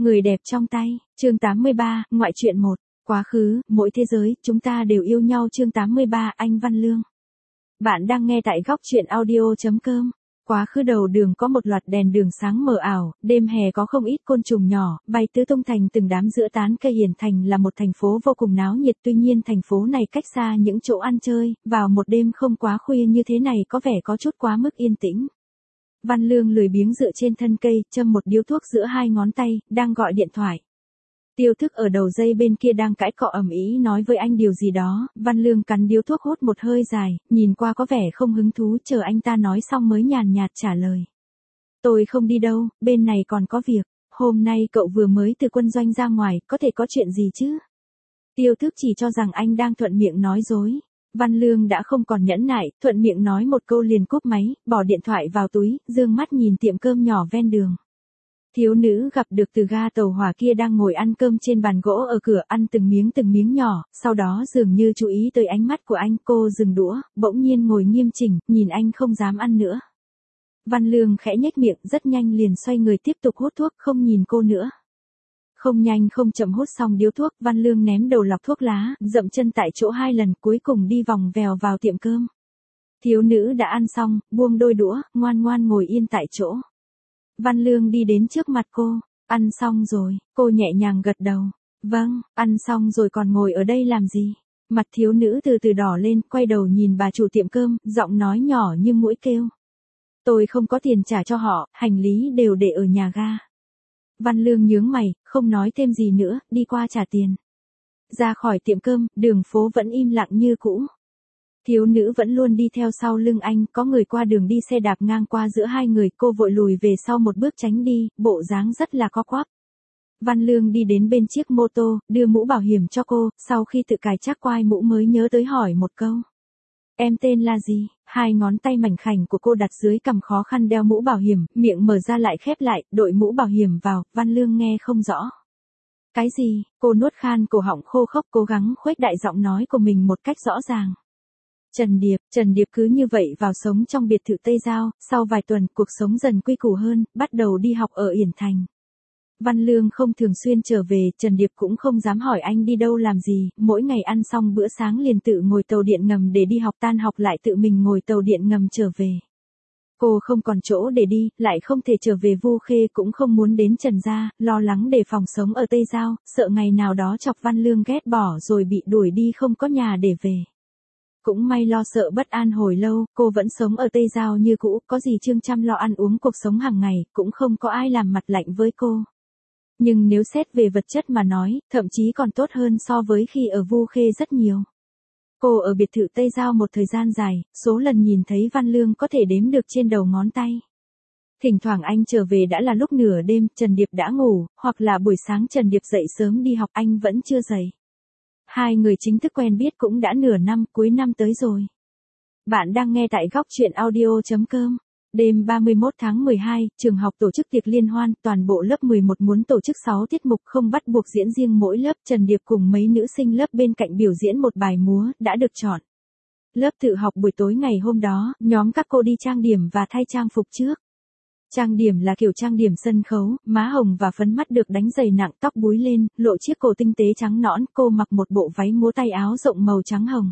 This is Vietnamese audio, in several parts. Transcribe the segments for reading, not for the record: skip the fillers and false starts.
Người đẹp trong tay, chương 83, ngoại truyện 1. Quá khứ, mỗi thế giới, chúng ta đều yêu nhau chương 83, anh Văn Lương. Bạn đang nghe tại góc truyện audio.com. Quá khứ đầu đường có một loạt đèn đường sáng mờ ảo, đêm hè có không ít côn trùng nhỏ, bay tứ tung thành từng đám giữa tán cây. Hiển Thành là một thành phố vô cùng náo nhiệt, tuy nhiên thành phố này cách xa những chỗ ăn chơi, vào một đêm không quá khuya như thế này có vẻ có chút quá mức yên tĩnh. Văn Lương lười biếng dựa trên thân cây, châm một điếu thuốc giữa hai ngón tay, đang gọi điện thoại. Tiêu Thức ở đầu dây bên kia đang cãi cọ ầm ĩ nói với anh điều gì đó, Văn Lương cắn điếu thuốc hút một hơi dài, nhìn qua có vẻ không hứng thú, chờ anh ta nói xong mới nhàn nhạt trả lời. Tôi không đi đâu, bên này còn có việc, hôm nay cậu vừa mới từ quân doanh ra ngoài, có thể có chuyện gì chứ? Tiêu Thức chỉ cho rằng anh đang thuận miệng nói dối. Văn Lương đã không còn nhẫn nại, thuận miệng nói một câu liền cúp máy, bỏ điện thoại vào túi, dương mắt nhìn tiệm cơm nhỏ ven đường. Thiếu nữ gặp được từ ga tàu hỏa kia đang ngồi ăn cơm trên bàn gỗ ở cửa, ăn từng miếng nhỏ, sau đó dường như chú ý tới ánh mắt của anh, cô dừng đũa, bỗng nhiên ngồi nghiêm chỉnh, nhìn anh không dám ăn nữa. Văn Lương khẽ nhếch miệng, rất nhanh liền xoay người tiếp tục hút thuốc, không nhìn cô nữa. Không nhanh không chậm hút xong điếu thuốc, Văn Lương ném đầu lọc thuốc lá, dậm chân tại chỗ 2 lần, cuối cùng đi vòng vèo vào tiệm cơm. Thiếu nữ đã ăn xong, buông đôi đũa, ngoan ngoan ngồi yên tại chỗ. Văn Lương đi đến trước mặt cô, ăn xong rồi, cô nhẹ nhàng gật đầu. Vâng, ăn xong rồi còn ngồi ở đây làm gì? Mặt thiếu nữ từ từ đỏ lên, quay đầu nhìn bà chủ tiệm cơm, giọng nói nhỏ như muỗi kêu. Tôi không có tiền trả cho họ, hành lý đều để ở nhà ga. Văn Lương nhướng mày, không nói thêm gì nữa, đi qua trả tiền. Ra khỏi tiệm cơm, đường phố vẫn im lặng như cũ. Thiếu nữ vẫn luôn đi theo sau lưng anh, có người qua đường đi xe đạp ngang qua giữa hai người, cô vội lùi về sau một bước tránh đi, bộ dáng rất là co quắp. Văn Lương đi đến bên chiếc mô tô, đưa mũ bảo hiểm cho cô, sau khi tự cài chắc quai mũ mới nhớ tới hỏi một câu. Em tên là gì? Hai ngón tay mảnh khảnh của cô đặt dưới cằm khó khăn đeo mũ bảo hiểm, miệng mở ra lại khép lại, đội mũ bảo hiểm vào, Văn Lương nghe không rõ. Cái gì? Cô nuốt khan cổ họng khô khốc, cố gắng khuếch đại giọng nói của mình một cách rõ ràng. Trần Điệp cứ như vậy vào sống trong biệt thự Tây Giao, sau vài tuần cuộc sống dần quy củ hơn, bắt đầu đi học ở Hiển Thành. Văn Lương không thường xuyên trở về, Trần Điệp cũng không dám hỏi anh đi đâu làm gì, mỗi ngày ăn xong bữa sáng liền tự ngồi tàu điện ngầm để đi học, tan học lại tự mình ngồi tàu điện ngầm trở về. Cô không còn chỗ để đi, lại không thể trở về Vu Khê, cũng không muốn đến Trần gia, lo lắng đề phòng sống ở Tây Giao, sợ ngày nào đó chọc Văn Lương ghét bỏ rồi bị đuổi đi không có nhà để về. Cũng may lo sợ bất an hồi lâu, cô vẫn sống ở Tây Giao như cũ, có gì Trương chăm lo ăn uống cuộc sống hàng ngày, cũng không có ai làm mặt lạnh với cô. Nhưng nếu xét về vật chất mà nói, thậm chí còn tốt hơn so với khi ở Vu Khê rất nhiều. Cô ở biệt thự Tây Giao một thời gian dài, số lần nhìn thấy Văn Lương có thể đếm được trên đầu ngón tay. Thỉnh thoảng anh trở về đã là lúc nửa đêm, Trần Điệp đã ngủ, hoặc là buổi sáng Trần Điệp dậy sớm đi học anh vẫn chưa dậy. Hai người chính thức quen biết cũng đã nửa năm, cuối năm tới rồi. Bạn đang nghe tại góc truyện audio.com. Đêm 31 tháng 12, trường học tổ chức tiệc liên hoan, toàn bộ lớp 11 muốn tổ chức 6 tiết mục không bắt buộc diễn riêng mỗi lớp, Trần Điệp cùng mấy nữ sinh lớp bên cạnh biểu diễn một bài múa, đã được chọn. Lớp tự học buổi tối ngày hôm đó, nhóm các cô đi trang điểm và thay trang phục trước. Trang điểm là kiểu trang điểm sân khấu, má hồng và phấn mắt được đánh dày nặng, tóc búi lên, lộ chiếc cổ tinh tế trắng nõn, cô mặc một bộ váy múa tay áo rộng màu trắng hồng.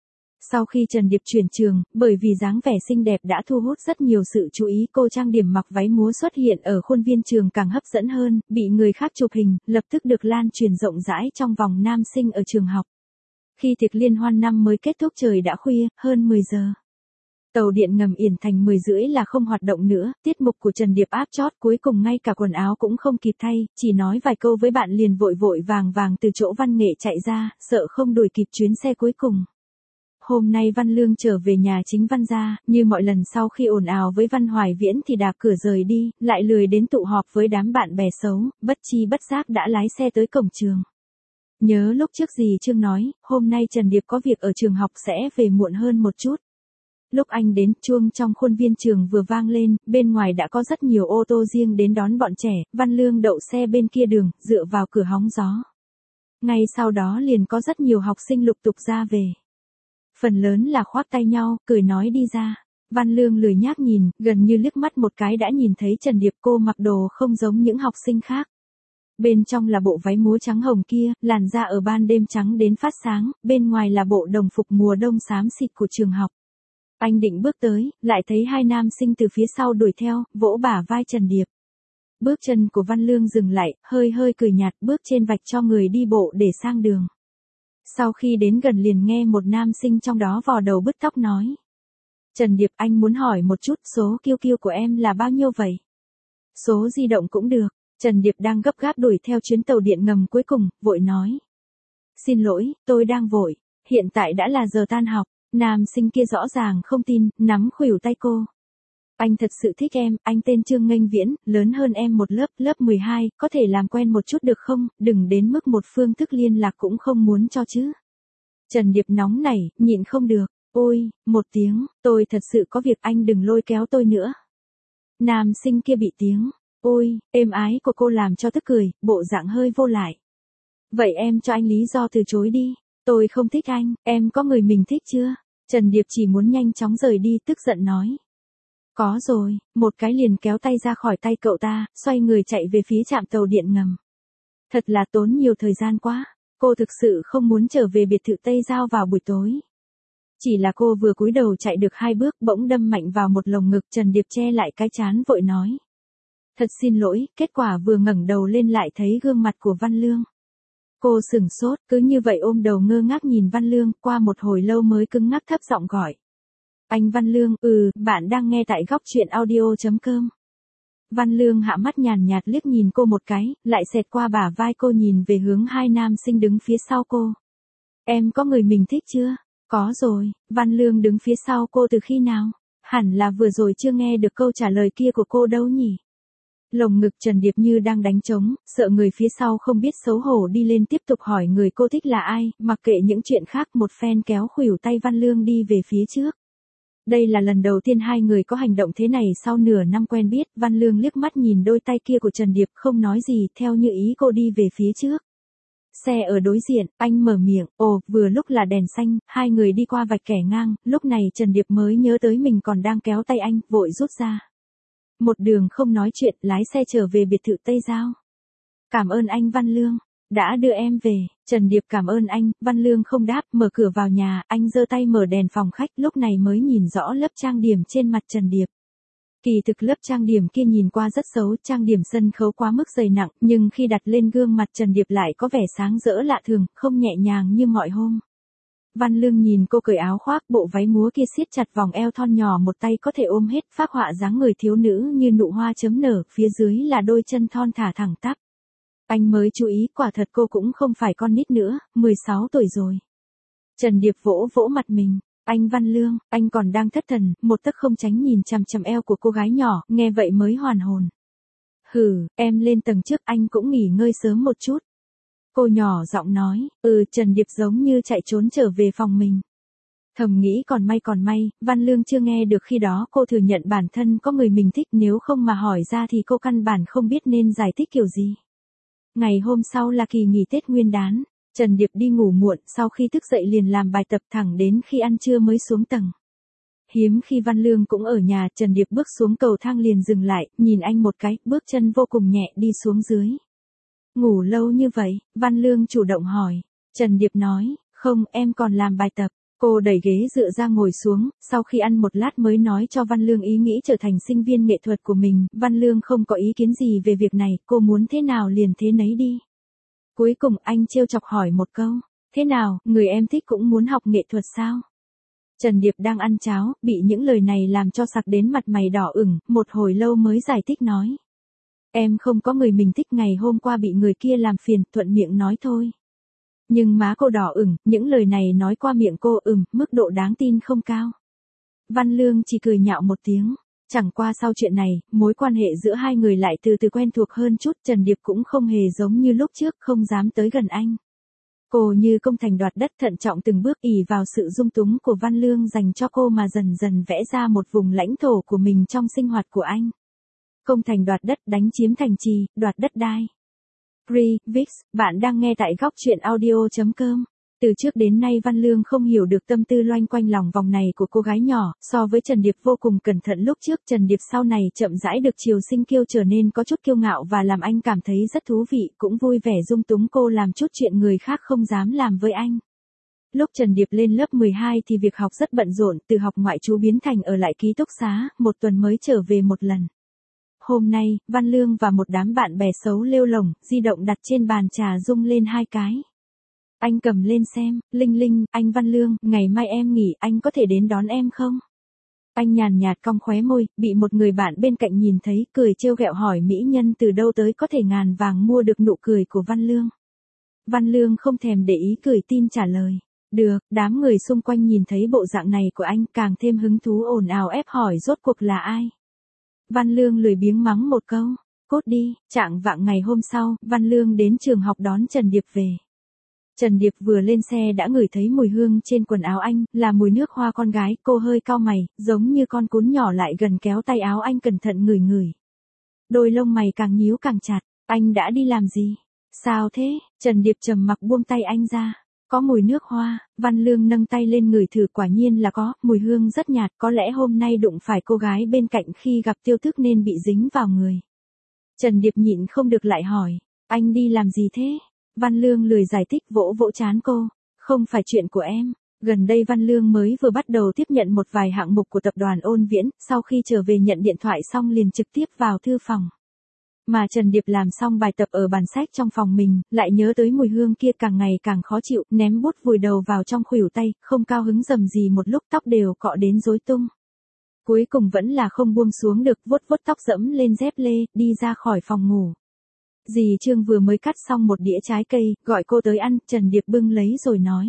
Sau khi Trần Điệp chuyển trường, bởi vì dáng vẻ xinh đẹp đã thu hút rất nhiều sự chú ý, cô trang điểm mặc váy múa xuất hiện ở khuôn viên trường càng hấp dẫn hơn, bị người khác chụp hình, lập tức được lan truyền rộng rãi trong vòng nam sinh ở trường học. Khi tiệc liên hoan năm mới kết thúc trời đã khuya, hơn 10 giờ. Tàu điện ngầm Hiển Thành 10 rưỡi là không hoạt động nữa, tiết mục của Trần Điệp áp chót, cuối cùng ngay cả quần áo cũng không kịp thay, chỉ nói vài câu với bạn liền vội vàng từ chỗ văn nghệ chạy ra, sợ không đuổi kịp chuyến xe cuối cùng. Hôm nay Văn Lương trở về nhà chính Văn gia, như mọi lần sau khi ồn ào với Văn Hoài Viễn thì đạp cửa rời đi, lại lười đến tụ họp với đám bạn bè xấu, bất chi bất giác đã lái xe tới cổng trường. Nhớ lúc trước gì Trương nói, hôm nay Trần Điệp có việc ở trường học sẽ về muộn hơn một chút. Lúc anh đến, chuông trong khuôn viên trường vừa vang lên, bên ngoài đã có rất nhiều ô tô riêng đến đón bọn trẻ, Văn Lương đậu xe bên kia đường, dựa vào cửa hóng gió. Ngay sau đó liền có rất nhiều học sinh lục tục ra về. Phần lớn là khoác tay nhau, cười nói đi ra. Văn Lương lười nhác nhìn, gần như liếc mắt một cái đã nhìn thấy Trần Điệp, cô mặc đồ không giống những học sinh khác. Bên trong là bộ váy múa trắng hồng kia, làn da ở ban đêm trắng đến phát sáng, bên ngoài là bộ đồng phục mùa đông xám xịt của trường học. Anh định bước tới, lại thấy hai nam sinh từ phía sau đuổi theo, vỗ bả vai Trần Điệp. Bước chân của Văn Lương dừng lại, hơi hơi cười nhạt bước trên vạch cho người đi bộ để sang đường. Sau khi đến gần liền nghe một nam sinh trong đó vò đầu bứt tóc nói. Trần Điệp, anh muốn hỏi một chút, số QQ của em là bao nhiêu vậy? Số di động cũng được. Trần Điệp đang gấp gáp đuổi theo chuyến tàu điện ngầm cuối cùng, vội nói. Xin lỗi, tôi đang vội, hiện tại đã là giờ tan học. Nam sinh kia rõ ràng không tin, nắm khuỷu tay cô. Anh thật sự thích em, anh tên Trương Nghênh Viễn, lớn hơn em một lớp, lớp 12, có thể làm quen một chút được không, đừng đến mức một phương thức liên lạc cũng không muốn cho chứ. Trần Điệp nóng nảy, nhịn không được, ôi, một tiếng, tôi thật sự có việc anh đừng lôi kéo tôi nữa. Nam sinh kia bị tiếng, ôi, êm ái của cô làm cho tức cười, bộ dạng hơi vô lại. Vậy em cho anh lý do từ chối đi, tôi không thích anh, em có người mình thích chưa? Trần Điệp chỉ muốn nhanh chóng rời đi, tức giận nói. Có rồi, một cái liền kéo tay ra khỏi tay cậu ta, xoay người chạy về phía trạm tàu điện ngầm. Thật là tốn nhiều thời gian quá, cô thực sự không muốn trở về biệt thự Tây Giao vào buổi tối. Chỉ là cô vừa cúi đầu chạy được 2 bước bỗng đâm mạnh vào một lồng ngực. Trần Điệp che lại cái trán vội nói. Thật xin lỗi, kết quả vừa ngẩng đầu lên lại thấy gương mặt của Văn Lương. Cô sửng sốt, cứ như vậy ôm đầu ngơ ngác nhìn Văn Lương, qua một hồi lâu mới cứng ngắc thấp giọng gọi. Anh Văn Lương, bạn đang nghe tại góc truyện audio.com. Văn Lương hạ mắt nhàn nhạt liếc nhìn cô một cái, lại xẹt qua bả vai cô nhìn về hướng hai nam sinh đứng phía sau cô. Em có người mình thích chưa? Có rồi, Văn Lương đứng phía sau cô từ khi nào? Hẳn là vừa rồi chưa nghe được câu trả lời kia của cô đâu nhỉ? Lồng ngực Trần Điệp như đang đánh trống, sợ người phía sau không biết xấu hổ đi lên tiếp tục hỏi người cô thích là ai, mặc kệ những chuyện khác một phen kéo khuỷu tay Văn Lương đi về phía trước. Đây là lần đầu tiên hai người có hành động thế này sau nửa năm quen biết, Văn Lương liếc mắt nhìn đôi tay kia của Trần Điệp không nói gì, theo như ý cô đi về phía trước. Xe ở đối diện, anh mở miệng, vừa lúc là đèn xanh, hai người đi qua vạch kẻ ngang, lúc này Trần Điệp mới nhớ tới mình còn đang kéo tay anh, vội rút ra. Một đường không nói chuyện, lái xe trở về biệt thự Tây Giao. Cảm ơn anh Văn Lương, đã đưa em về. Trần Điệp cảm ơn anh, Văn Lương không đáp, mở cửa vào nhà, anh giơ tay mở đèn phòng khách, lúc này mới nhìn rõ lớp trang điểm trên mặt Trần Điệp. Kỳ thực lớp trang điểm kia nhìn qua rất xấu, trang điểm sân khấu quá mức dày nặng, nhưng khi đặt lên gương mặt Trần Điệp lại có vẻ sáng rỡ lạ thường, không nhẹ nhàng như mọi hôm. Văn Lương nhìn cô cởi áo khoác, bộ váy múa kia siết chặt vòng eo thon nhỏ, một tay có thể ôm hết, phác họa dáng người thiếu nữ như nụ hoa chấm nở, phía dưới là đôi chân thon thả thẳng tắp. Anh mới chú ý, quả thật cô cũng không phải con nít nữa, 16 tuổi rồi. Trần Điệp vỗ vỗ mặt mình. Anh Văn Lương, anh còn đang thất thần, một tấc không tránh nhìn chằm chằm eo của cô gái nhỏ, nghe vậy mới hoàn hồn. Em lên tầng trước, anh cũng nghỉ ngơi sớm một chút. Cô nhỏ giọng nói, Trần Điệp giống như chạy trốn trở về phòng mình. Thầm nghĩ còn may, Văn Lương chưa nghe được khi đó cô thừa nhận bản thân có người mình thích, nếu không mà hỏi ra thì cô căn bản không biết nên giải thích kiểu gì. Ngày hôm sau là kỳ nghỉ Tết Nguyên đán. Trần Điệp đi ngủ muộn, sau khi thức dậy liền làm bài tập thẳng đến khi ăn trưa mới xuống tầng. Hiếm khi Văn Lương cũng ở nhà, Trần Điệp bước xuống cầu thang liền dừng lại, nhìn anh một cái, bước chân vô cùng nhẹ đi xuống dưới. Ngủ lâu như vậy, Văn Lương chủ động hỏi. Trần Điệp nói, không, em còn làm bài tập. Cô đẩy ghế dựa ra ngồi xuống, sau khi ăn một lát mới nói cho Văn Lương ý nghĩ trở thành sinh viên nghệ thuật của mình. Văn Lương không có ý kiến gì về việc này, cô muốn thế nào liền thế nấy đi. Cuối cùng anh trêu chọc hỏi một câu, thế nào, người em thích cũng muốn học nghệ thuật sao? Trần Điệp đang ăn cháo, bị những lời này làm cho sặc đến mặt mày đỏ ửng, một hồi lâu mới giải thích nói. Em không có người mình thích, ngày hôm qua bị người kia làm phiền, thuận miệng nói thôi. Nhưng má cô đỏ ửng, những lời này nói qua miệng cô, mức độ đáng tin không cao. Văn Lương chỉ cười nhạo một tiếng. Chẳng qua sau chuyện này, mối quan hệ giữa hai người lại từ từ quen thuộc hơn chút, Trần Điệp cũng không hề giống như lúc trước, không dám tới gần anh. Cô như công thành đoạt đất, thận trọng từng bước, ỷ vào sự dung túng của Văn Lương dành cho cô mà dần dần vẽ ra một vùng lãnh thổ của mình trong sinh hoạt của anh. Công thành đoạt đất, đánh chiếm thành trì, đoạt đất đai. Vix, bạn đang nghe tại góc truyện audio.com. Từ trước đến nay Văn Lương không hiểu được tâm tư loanh quanh lòng vòng này của cô gái nhỏ, so với Trần Điệp vô cùng cẩn thận lúc trước, Trần Điệp sau này chậm rãi được chiều sinh kiêu trở nên có chút kiêu ngạo và làm anh cảm thấy rất thú vị, cũng vui vẻ dung túng cô làm chút chuyện người khác không dám làm với anh. Lúc Trần Điệp lên lớp 12 thì việc học rất bận rộn, từ học ngoại trú biến thành ở lại ký túc xá, một tuần mới trở về một lần. Hôm nay, Văn Lương và một đám bạn bè xấu lêu lổng, di động đặt trên bàn trà rung lên 2 cái. Anh cầm lên xem, Linh Linh, anh Văn Lương, ngày mai em nghỉ, anh có thể đến đón em không? Anh nhàn nhạt cong khóe môi, bị một người bạn bên cạnh nhìn thấy, cười trêu ghẹo hỏi mỹ nhân từ đâu tới có thể ngàn vàng mua được nụ cười của Văn Lương. Văn Lương không thèm để ý cười tin trả lời. Được, đám người xung quanh nhìn thấy bộ dạng này của anh càng thêm hứng thú ồn ào ép hỏi rốt cuộc là ai. Văn Lương lười biếng mắng một câu, cút đi. Chạng vạng ngày hôm sau, Văn Lương đến trường học đón Trần Điệp về. Trần Điệp vừa lên xe đã ngửi thấy mùi hương trên quần áo anh, là mùi nước hoa con gái, cô hơi cau mày, giống như con cún nhỏ lại gần kéo tay áo anh cẩn thận ngửi ngửi. Đôi lông mày càng nhíu càng chặt, anh đã đi làm gì? Sao thế? Trần Điệp trầm mặc buông tay anh ra. Có mùi nước hoa, Văn Lương nâng tay lên ngửi thử quả nhiên là có, mùi hương rất nhạt, có lẽ hôm nay đụng phải cô gái bên cạnh khi gặp Tiêu Thức nên bị dính vào người. Trần Điệp nhịn không được lại hỏi, anh đi làm gì thế? Văn Lương lười giải thích vỗ vỗ trán cô, không phải chuyện của em. Gần đây Văn Lương mới vừa bắt đầu tiếp nhận một vài hạng mục của tập đoàn Ôn Viễn, sau khi trở về nhận điện thoại xong liền trực tiếp vào thư phòng. Mà Trần Điệp làm xong bài tập ở bàn sách trong phòng mình, lại nhớ tới mùi hương kia càng ngày càng khó chịu, ném bút vùi đầu vào trong khuỷu tay, không cao hứng rầm gì một lúc tóc đều cọ đến rối tung. Cuối cùng vẫn là không buông xuống được, vuốt vuốt tóc dẫm lên dép lê, đi ra khỏi phòng ngủ. Dì Trương vừa mới cắt xong một đĩa trái cây, gọi cô tới ăn, Trần Điệp bưng lấy rồi nói.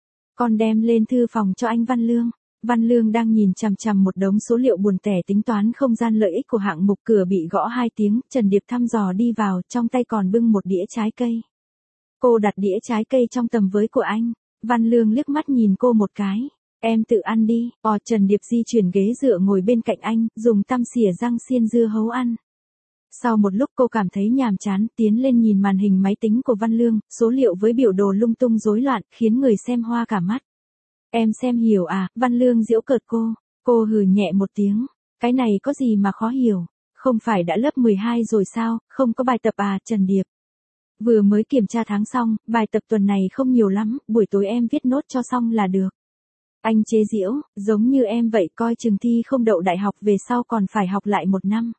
Con đem lên thư phòng cho anh Văn Lương. Văn Lương đang nhìn chằm chằm một đống số liệu buồn tẻ tính toán không gian lợi ích của hạng mục, cửa bị gõ 2 tiếng, Trần Điệp thăm dò đi vào, trong tay còn bưng một đĩa trái cây. Cô đặt đĩa trái cây trong tầm với của anh. Văn Lương liếc mắt nhìn cô một cái. Em tự ăn đi. Trần Điệp di chuyển ghế dựa ngồi bên cạnh anh, dùng tăm xỉa răng xiên dưa hấu ăn. Sau một lúc cô cảm thấy nhàm chán, tiến lên nhìn màn hình máy tính của Văn Lương, số liệu với biểu đồ lung tung rối loạn, khiến người xem hoa cả mắt. Em xem hiểu à? Văn Lương giễu cợt cô. Cô hừ nhẹ một tiếng. Cái này có gì mà khó hiểu? Không phải đã lớp 12 rồi sao, không có bài tập à? Trần Điệp vừa mới kiểm tra tháng xong, bài tập tuần này không nhiều lắm, buổi tối em viết nốt cho xong là được. Anh chế giễu, giống như em vậy, coi chừng thi không đậu đại học về sau còn phải học lại 1 năm.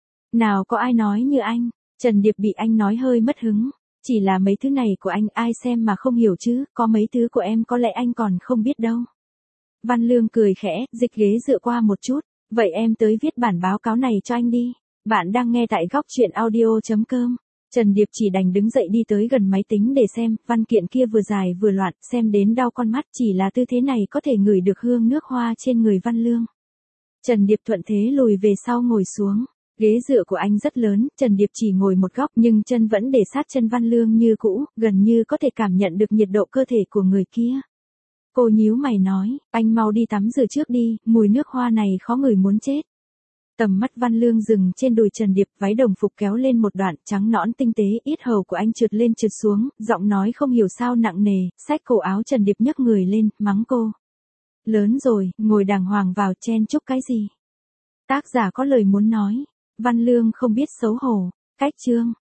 Nào có ai nói như anh. Trần Điệp bị anh nói hơi mất hứng. Chỉ là mấy thứ này của anh ai xem mà không hiểu chứ, có mấy thứ của em có lẽ anh còn không biết đâu. Văn Lương cười khẽ, dịch ghế dựa qua một chút. Vậy em tới viết bản báo cáo này cho anh đi. Bạn đang nghe tại góc truyện audio.com. Trần Điệp chỉ đành đứng dậy đi tới gần máy tính để xem, văn kiện kia vừa dài vừa loạn, xem đến đau con mắt, chỉ là tư thế này có thể ngửi được hương nước hoa trên người Văn Lương. Trần Điệp thuận thế lùi về sau ngồi xuống. Ghế dựa của anh rất lớn, Trần Điệp chỉ ngồi một góc nhưng chân vẫn để sát chân Văn Lương như cũ, gần như có thể cảm nhận được nhiệt độ cơ thể của người kia. Cô nhíu mày nói, anh mau đi tắm rửa trước đi, mùi nước hoa này khó ngửi muốn chết. Tầm mắt Văn Lương dừng trên đùi Trần Điệp, váy đồng phục kéo lên một đoạn, trắng nõn tinh tế, yết hầu của anh trượt lên trượt xuống, giọng nói không hiểu sao nặng nề, xách cổ áo Trần Điệp nhấc người lên, mắng cô. Lớn rồi, ngồi đàng hoàng vào, chen chúc cái gì? Tác giả có lời muốn nói. Văn Lương không biết xấu hổ. Cách chương.